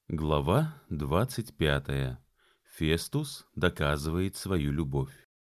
Глава 25. Фестус доказывает свою любовь.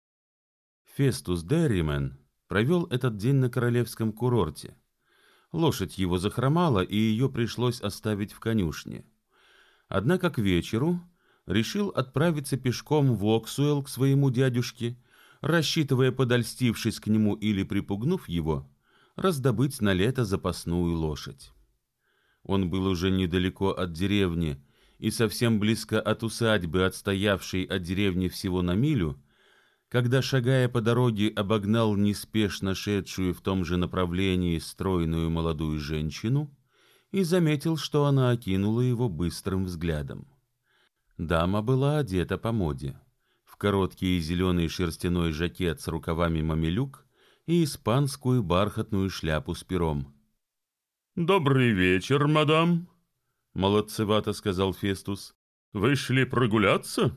Фестус Дерримен провел этот день на королевском курорте. Лошадь его захромала, и ее пришлось оставить в конюшне. Однако к вечеру решил отправиться пешком в Оксуэлл к своему дядюшке, рассчитывая, подольстившись к нему или припугнув его, раздобыть на лето запасную лошадь. Он был уже недалеко от деревни и совсем близко от усадьбы, отстоявшей от деревни всего на милю, когда, шагая по дороге, обогнал неспешно шедшую в том же направлении стройную молодую женщину и заметил, что она окинула его быстрым взглядом. Дама была одета по моде, в короткий зеленый шерстяной жакет с рукавами мамилюк и испанскую бархатную шляпу с пером. «Добрый вечер, мадам», — молодцевато сказал Фестус. «Вышли прогуляться?»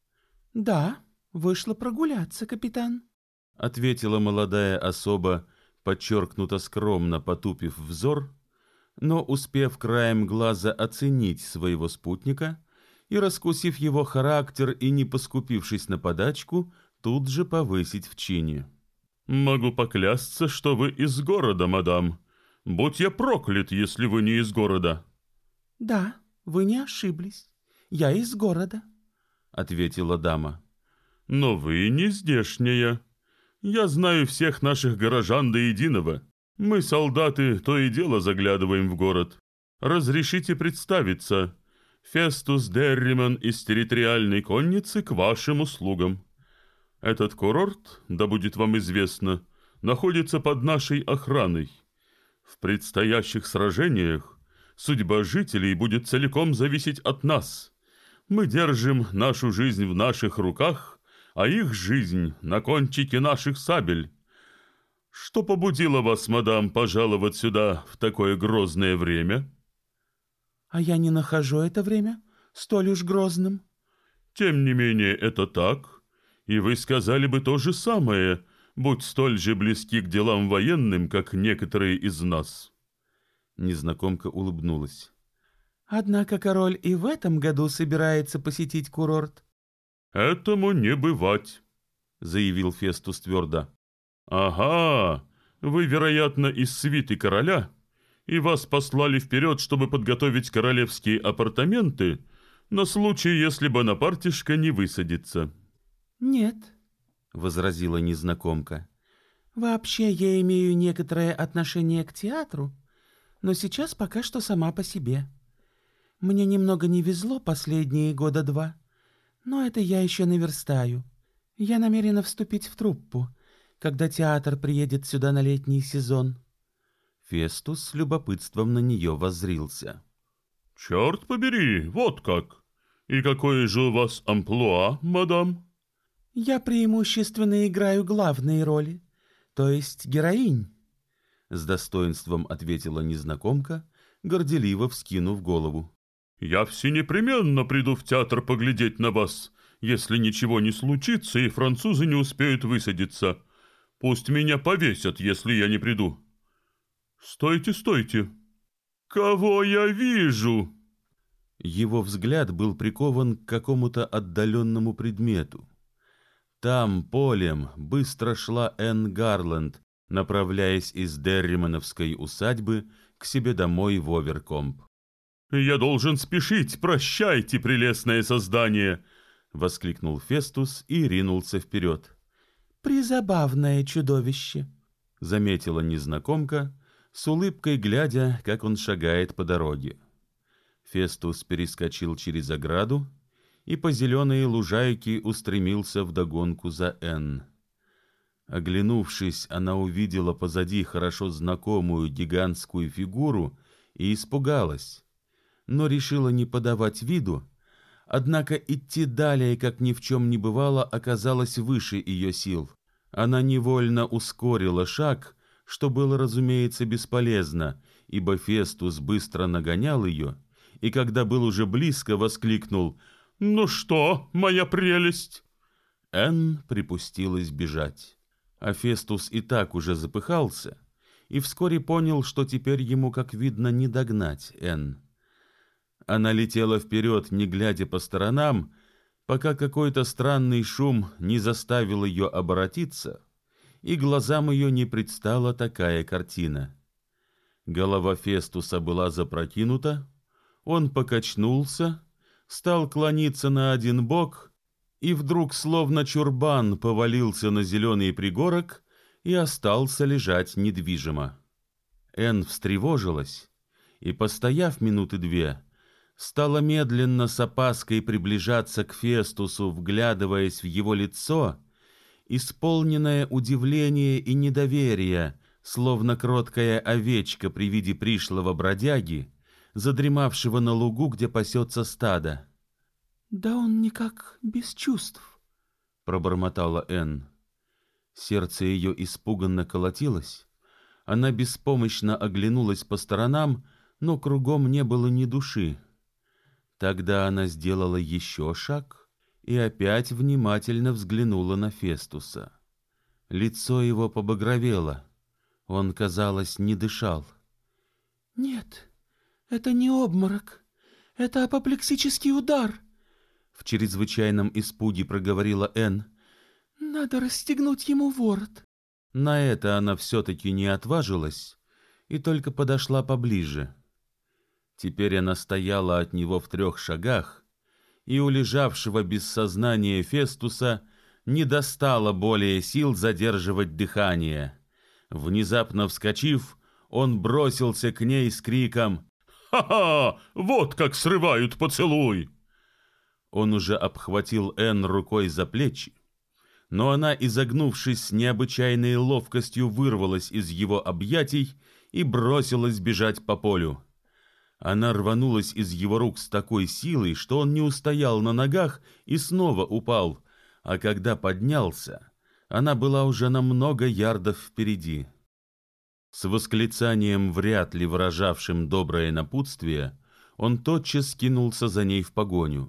«Да, вышла прогуляться, капитан», — ответила молодая особа, подчеркнуто скромно потупив взор, но успев краем глаза оценить своего спутника и, раскусив его характер и не поскупившись на подачку, тут же повысить в чине. «Могу поклясться, что вы из города, мадам. Будь я проклят, если вы не из города». «Да, вы не ошиблись. Я из города», — ответила дама. «Но вы не здешняя. Я знаю всех наших горожан до единого. Мы, солдаты, то и дело заглядываем в город. Разрешите представиться. Фестус Дерримен из территориальной конницы к вашим услугам. Этот курорт, да будет вам известно, находится под нашей охраной. В предстоящих сражениях судьба жителей будет целиком зависеть от нас. Мы держим нашу жизнь в наших руках, а их жизнь на кончике наших сабель. Что побудило вас, мадам, пожаловать сюда в такое грозное время?» «А я не нахожу это время столь уж грозным». «Тем не менее, это так, и вы сказали бы то же самое, будь столь же близки к делам военным, как некоторые из нас». Незнакомка улыбнулась. «Однако король и в этом году собирается посетить курорт». «Этому не бывать», — заявил Фестус твердо. «Ага, вы, вероятно, из свиты короля, и вас послали вперед, чтобы подготовить королевские апартаменты на случай, если Бонапартишка не высадится». «Нет», — возразила незнакомка. «вообще я имею некоторое отношение к театру, но сейчас пока что сама по себе. Мне немного не везло последние года два, но это я еще наверстаю. Я намерена вступить в труппу, когда театр приедет сюда на летний сезон». Фестус с любопытством на нее воззрился. «Черт побери, вот как! И какое же у вас амплуа, мадам?» «Я преимущественно играю главные роли, то есть героинь», — с достоинством ответила незнакомка, горделиво вскинув голову. «Я всенепременно приду в театр поглядеть на вас, если ничего не случится и французы не успеют высадиться. Пусть меня повесят, если я не приду». «Стойте, стойте! Кого я вижу?» Его взгляд был прикован к какому-то отдаленному предмету. Там, полем, быстро шла Энн Гарленд, направляясь из Дерримановской усадьбы к себе домой в Оверкомп. «Я должен спешить! Прощайте, прелестное создание!» — воскликнул Фестус и ринулся вперед. «Призабавное чудовище», — заметила незнакомка, с улыбкой глядя, как он шагает по дороге. Фестус перескочил через ограду и по зеленой лужайке устремился вдогонку за Энн. Оглянувшись, она увидела позади хорошо знакомую гигантскую фигуру и испугалась, но решила не подавать виду, однако идти далее, как ни в чем не бывало, оказалось выше ее сил. Она невольно ускорила шаг, что было, разумеется, бесполезно, ибо Фестус быстро нагонял ее, и когда был уже близко, воскликнул: «Ну что, моя прелесть?» Энн припустилась бежать, а Фестус и так уже запыхался и вскоре понял, что теперь ему, как видно, не догнать Энн. Она летела вперед, не глядя по сторонам, пока какой-то странный шум не заставил ее оборотиться, и глазам ее не предстала такая картина. Голова Фестуса была запрокинута, он покачнулся, стал клониться на один бок и вдруг, словно чурбан, повалился на зеленый пригорок и остался лежать недвижимо. Энн встревожилась и, постояв минуты две, стала медленно с опаской приближаться к Фестусу, вглядываясь в его лицо, исполненное удивления и недоверия, словно кроткая овечка при виде пришлого бродяги, задремавшего на лугу, где пасется стадо. «Да он никак без чувств», — пробормотала Энн. Сердце ее испуганно колотилось. Она беспомощно оглянулась по сторонам, но кругом не было ни души. Тогда она сделала еще шаг и опять внимательно взглянула на Фестуса. Лицо его побагровело. Он, казалось, не дышал. «Нет, это не обморок. Это апоплексический удар», — в чрезвычайном испуге проговорила Энн. «Надо расстегнуть ему ворот». На это она все-таки не отважилась и только подошла поближе. Теперь она стояла от него в 3 шагах, и у лежавшего без сознания Фестуса не достало более сил задерживать дыхание. Внезапно вскочив, он бросился к ней с криком: «Ха-ха! Вот как срывают поцелуй!» Он уже обхватил Энн рукой за плечи, но она, изогнувшись с необычайной ловкостью, вырвалась из его объятий и бросилась бежать по полю. Она рванулась из его рук с такой силой, что он не устоял на ногах и снова упал, а когда поднялся, она была уже на много ярдов впереди. С восклицанием, вряд ли выражавшим доброе напутствие, он тотчас кинулся за ней в погоню.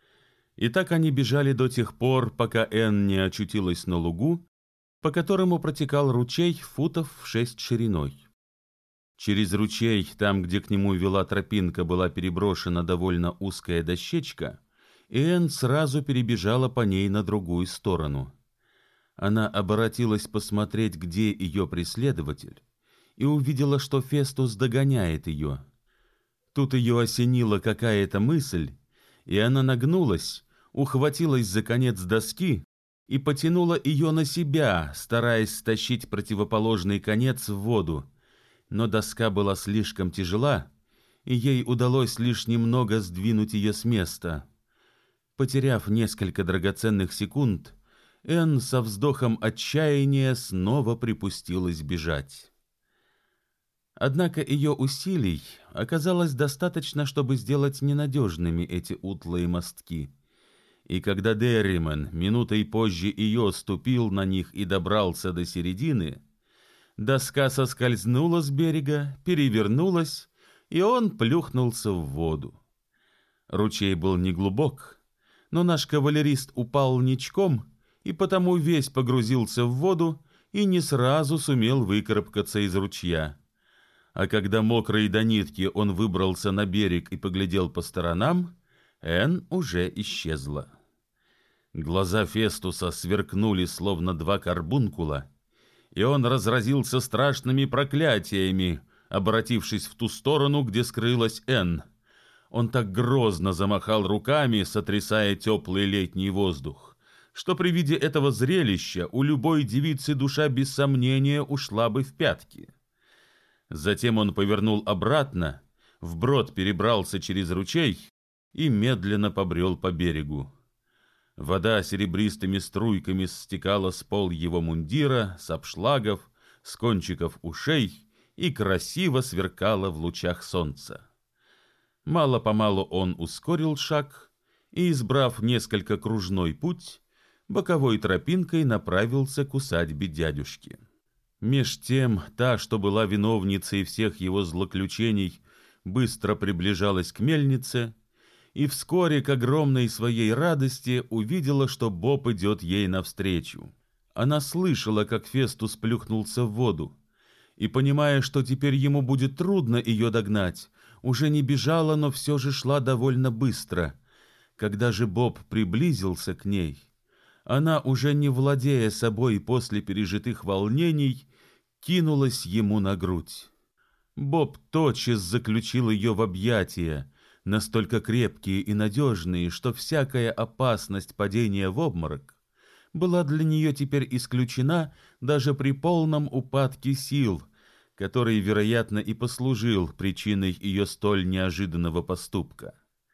И так они бежали до тех пор, пока Энн не очутилась на лугу, по которому протекал ручей футов в 6 шириной. Через ручей, там, где к нему вела тропинка, была переброшена довольно узкая дощечка, и Энн сразу перебежала по ней на другую сторону. Она оборотилась посмотреть, где ее преследователь, и увидела, что Фестус догоняет ее. Тут ее осенила какая-то мысль, и она нагнулась, ухватилась за конец доски и потянула ее на себя, стараясь стащить противоположный конец в воду. Но доска была слишком тяжела, и ей удалось лишь немного сдвинуть ее с места. Потеряв несколько драгоценных секунд, Энн со вздохом отчаяния снова припустилась бежать. Однако ее усилий оказалось достаточно, чтобы сделать ненадежными эти утлые мостки. И когда Дерриман минутой позже ее ступил на них и добрался до середины, доска соскользнула с берега, перевернулась, и он плюхнулся в воду. Ручей был неглубок, но наш кавалерист упал ничком и потому весь погрузился в воду и не сразу сумел выкарабкаться из ручья. А когда мокрый до нитки он выбрался на берег и поглядел по сторонам, Энн уже исчезла. Глаза Фестуса сверкнули, словно 2 карбункула, и он разразился страшными проклятиями, обратившись в ту сторону, где скрылась Энн. Он так грозно замахал руками, сотрясая теплый летний воздух, что при виде этого зрелища у любой девицы душа без сомнения ушла бы в пятки. Затем он повернул обратно, вброд перебрался через ручей и медленно побрел по берегу. Вода серебристыми струйками стекала с пол его мундира, с обшлагов, с кончиков ушей и красиво сверкала в лучах солнца. Мало-помалу он ускорил шаг и, избрав несколько кружной путь, боковой тропинкой направился к усадьбе дядюшки. Меж тем та, что была виновницей всех его злоключений, быстро приближалась к мельнице и вскоре, к огромной своей радости, увидела, что Боб идет ей навстречу. Она слышала, как Фестус плюхнулся в воду, и, понимая, что теперь ему будет трудно ее догнать, уже не бежала, но все же шла довольно быстро. Когда же Боб приблизился к ней, она, уже не владея собой после пережитых волнений, кинулась ему на грудь. Боб тотчас заключил ее в объятия, настолько крепкие и надежные, что всякая опасность падения в обморок была для нее теперь исключена даже при полном упадке сил, который, вероятно, и послужил причиной ее столь неожиданного поступка.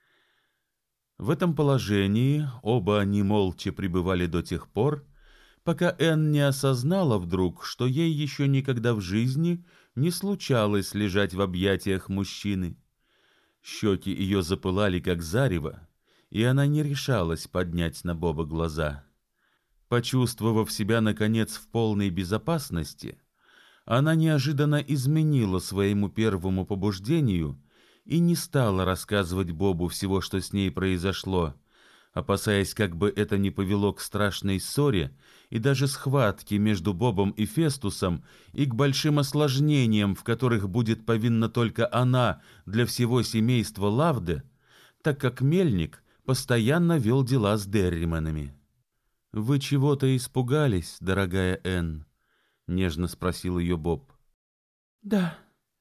В этом положении оба они молча пребывали до тех пор, пока Энн не осознала вдруг, что ей еще никогда в жизни не случалось лежать в объятиях мужчины. Щеки ее запылали, как зарево, и она не решалась поднять на Боба глаза. Почувствовав себя, наконец, в полной безопасности, она неожиданно изменила своему первому побуждению и не стала рассказывать Бобу всего, что с ней произошло, опасаясь, как бы это ни повело к страшной ссоре и даже схватке между Бобом и Фестусом и к большим осложнениям, в которых будет повинна только она для всего семейства Лавде, так как Мельник постоянно вел дела с Дерриманами. «Вы чего-то испугались, дорогая Энн?» — нежно спросил ее Боб. «Да,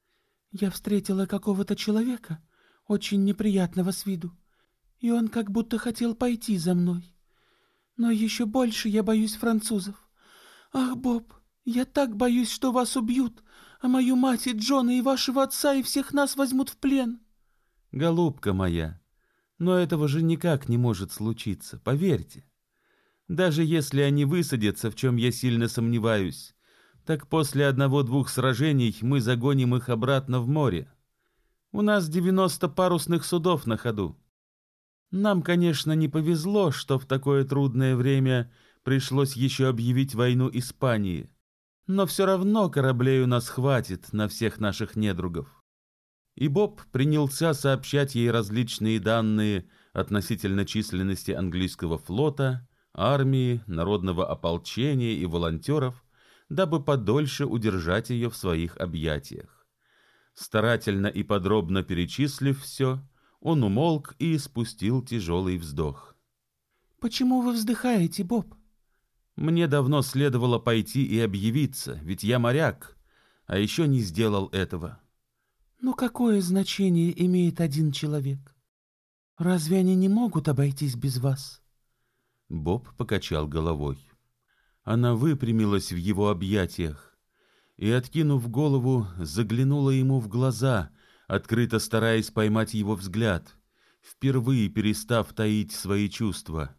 я встретила какого-то человека, очень неприятного с виду, и он как будто хотел пойти за мной. Но еще больше я боюсь французов. Ах, Боб, я так боюсь, что вас убьют, а мою мать и Джона, и вашего отца, и всех нас возьмут в плен». «Голубка моя, но этого же никак не может случиться, поверьте. Даже если они высадятся, в чем я сильно сомневаюсь, так после 1-2 сражений мы загоним их обратно в море. У нас 90 парусных судов на ходу. Нам, конечно, не повезло, что в такое трудное время пришлось еще объявить войну Испании, но все равно кораблей у нас хватит на всех наших недругов». И Боб принялся сообщать ей различные данные относительно численности английского флота, армии, народного ополчения и волонтеров, дабы подольше удержать ее в своих объятиях. Старательно и подробно перечислив все, он умолк и испустил тяжелый вздох. «Почему вы вздыхаете, Боб?» «Мне давно следовало пойти и объявиться, ведь я моряк, а еще не сделал этого». «Но какое значение имеет один человек? Разве они не могут обойтись без вас?» Боб покачал головой. Она выпрямилась в его объятиях и, откинув голову, заглянула ему в глаза, открыто стараясь поймать его взгляд, впервые перестав таить свои чувства.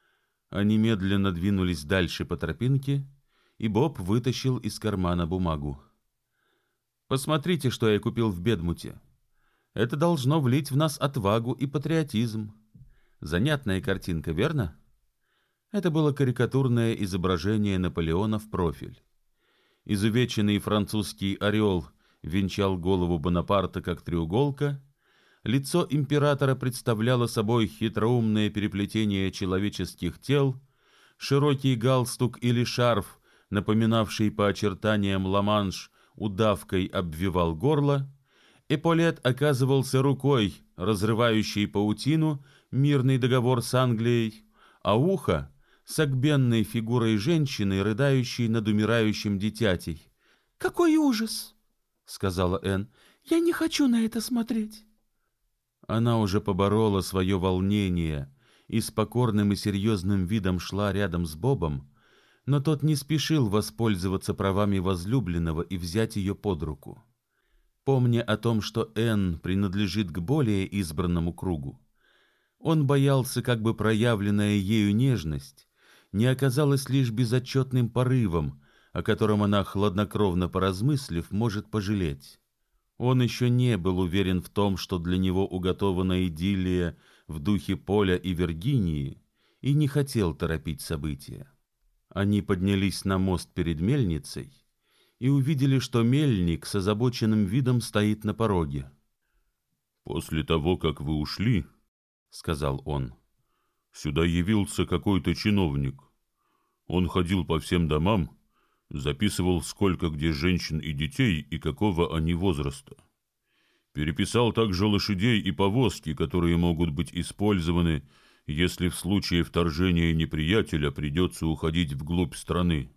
Они медленно двинулись дальше по тропинке, и Боб вытащил из кармана бумагу. «Посмотрите, что я купил в Бедмуте. Это должно влить в нас отвагу и патриотизм. Занятная картинка, верно?» Это было карикатурное изображение Наполеона в профиль. Изувеченный французский орел венчал голову Бонапарта как треуголка, лицо императора представляло собой хитроумное переплетение человеческих тел, широкий галстук или шарф, напоминавший по очертаниям Ла-Манш, удавкой обвивал горло, эполет оказывался рукой, разрывающей паутину, мирный договор с Англией, а ухо — согбенной фигурой женщины, рыдающей над умирающим дитятей. «Какой ужас!» — сказала Энн. «Я не хочу на это смотреть». Она уже поборола свое волнение и с покорным и серьезным видом шла рядом с Бобом, но тот не спешил воспользоваться правами возлюбленного и взять ее под руку. Помня о том, что Энн принадлежит к более избранному кругу, он боялся, как бы проявленная ею нежность не оказалась лишь безотчетным порывом, о котором она, хладнокровно поразмыслив, может пожалеть. Он еще не был уверен в том, что для него уготована идиллия в духе Поля и Виргинии, и не хотел торопить события. Они поднялись на мост перед мельницей и увидели, что мельник с озабоченным видом стоит на пороге. «После того, как вы ушли, — сказал он, — сюда явился какой-то чиновник. Он ходил по всем домам, записывал, сколько где женщин и детей и какого они возраста. Переписал также лошадей и повозки, которые могут быть использованы, если в случае вторжения неприятеля придется уходить вглубь страны.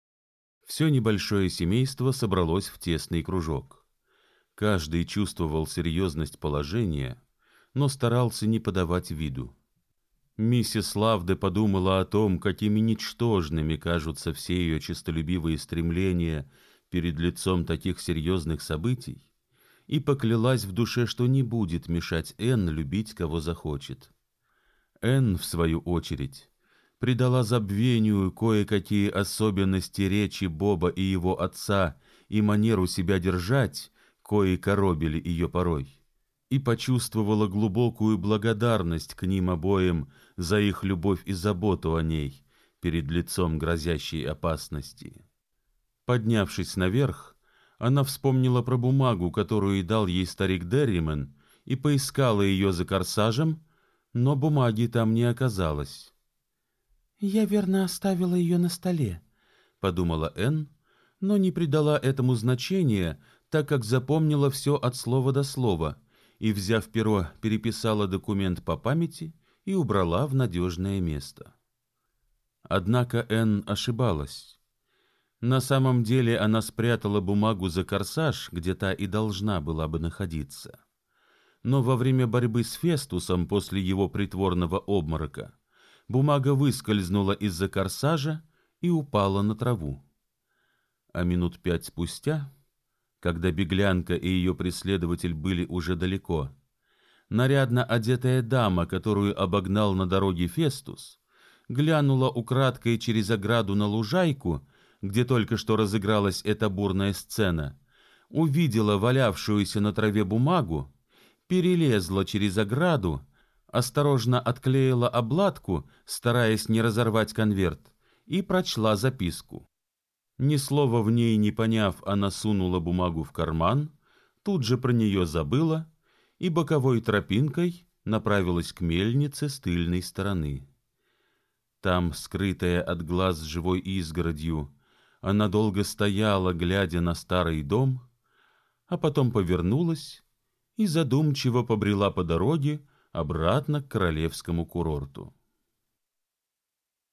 Все небольшое семейство собралось в тесный кружок. Каждый чувствовал серьезность положения, но старался не подавать виду. Миссис Лавде подумала о том, какими ничтожными кажутся все ее честолюбивые стремления перед лицом таких серьезных событий, и поклялась в душе, что не будет мешать Энн любить, кого захочет. Энн, в свою очередь, придала забвению кое-какие особенности речи Боба и его отца и манеру себя держать, кои коробили ее порой, и почувствовала глубокую благодарность к ним обоим за их любовь и заботу о ней перед лицом грозящей опасности. Поднявшись наверх, она вспомнила про бумагу, которую дал ей старик Дерримен, и поискала ее за корсажем, но бумаги там не оказалось. «Я верно оставила ее на столе», — подумала Энн, но не придала этому значения, так как запомнила все от слова до слова, и, взяв перо, переписала документ по памяти и убрала в надежное место. Однако Энн ошибалась. На самом деле она спрятала бумагу за корсаж, где та и должна была бы находиться. Но во время борьбы с Фестусом после его притворного обморока бумага выскользнула из-за корсажа и упала на траву. А минут 5 спустя, когда беглянка и ее преследователь были уже далеко, нарядно одетая дама, которую обогнал на дороге Фестус, глянула украдкой через ограду на лужайку, где только что разыгралась эта бурная сцена, увидела валявшуюся на траве бумагу, перелезла через ограду, осторожно отклеила обладку, стараясь не разорвать конверт, и прочла записку. Ни слова в ней не поняв, она сунула бумагу в карман, тут же про нее забыла и боковой тропинкой направилась к мельнице с тыльной стороны. Там, скрытая от глаз живой изгородью, она долго стояла, глядя на старый дом, а потом повернулась и задумчиво побрела по дороге обратно к королевскому курорту.